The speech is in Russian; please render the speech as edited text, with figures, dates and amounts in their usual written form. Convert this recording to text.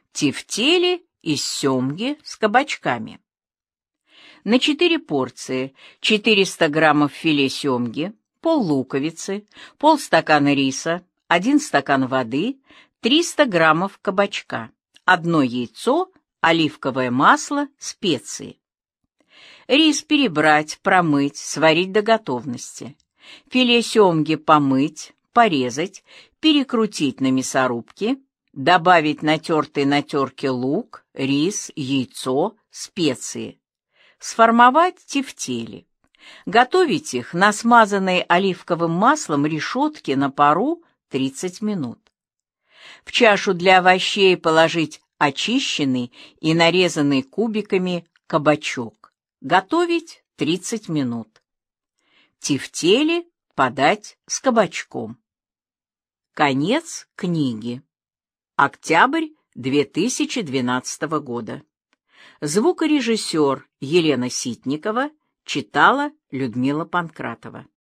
Тефтели из семги с кабачками. На 4 порции 400 граммов филе семги, пол-луковицы, полстакана риса, 1 стакан воды, 300 граммов кабачка, 1 яйцо, оливковое масло, специи. Рис перебрать, промыть, сварить до готовности. Филе семги помыть, порезать, перекрутить на мясорубке, добавить натертый на терке лук, рис, яйцо, специи. Сформовать тефтели. Готовить их на смазанной оливковым маслом решетке на пару 30 минут. В чашу для овощей положить очищенный и нарезанный кубиками кабачок. Готовить 30 минут. Тефтели подать с кабачком. Конец книги. Октябрь 2012 года. Звукорежиссер Елена Ситникова читала Людмила Панкратова.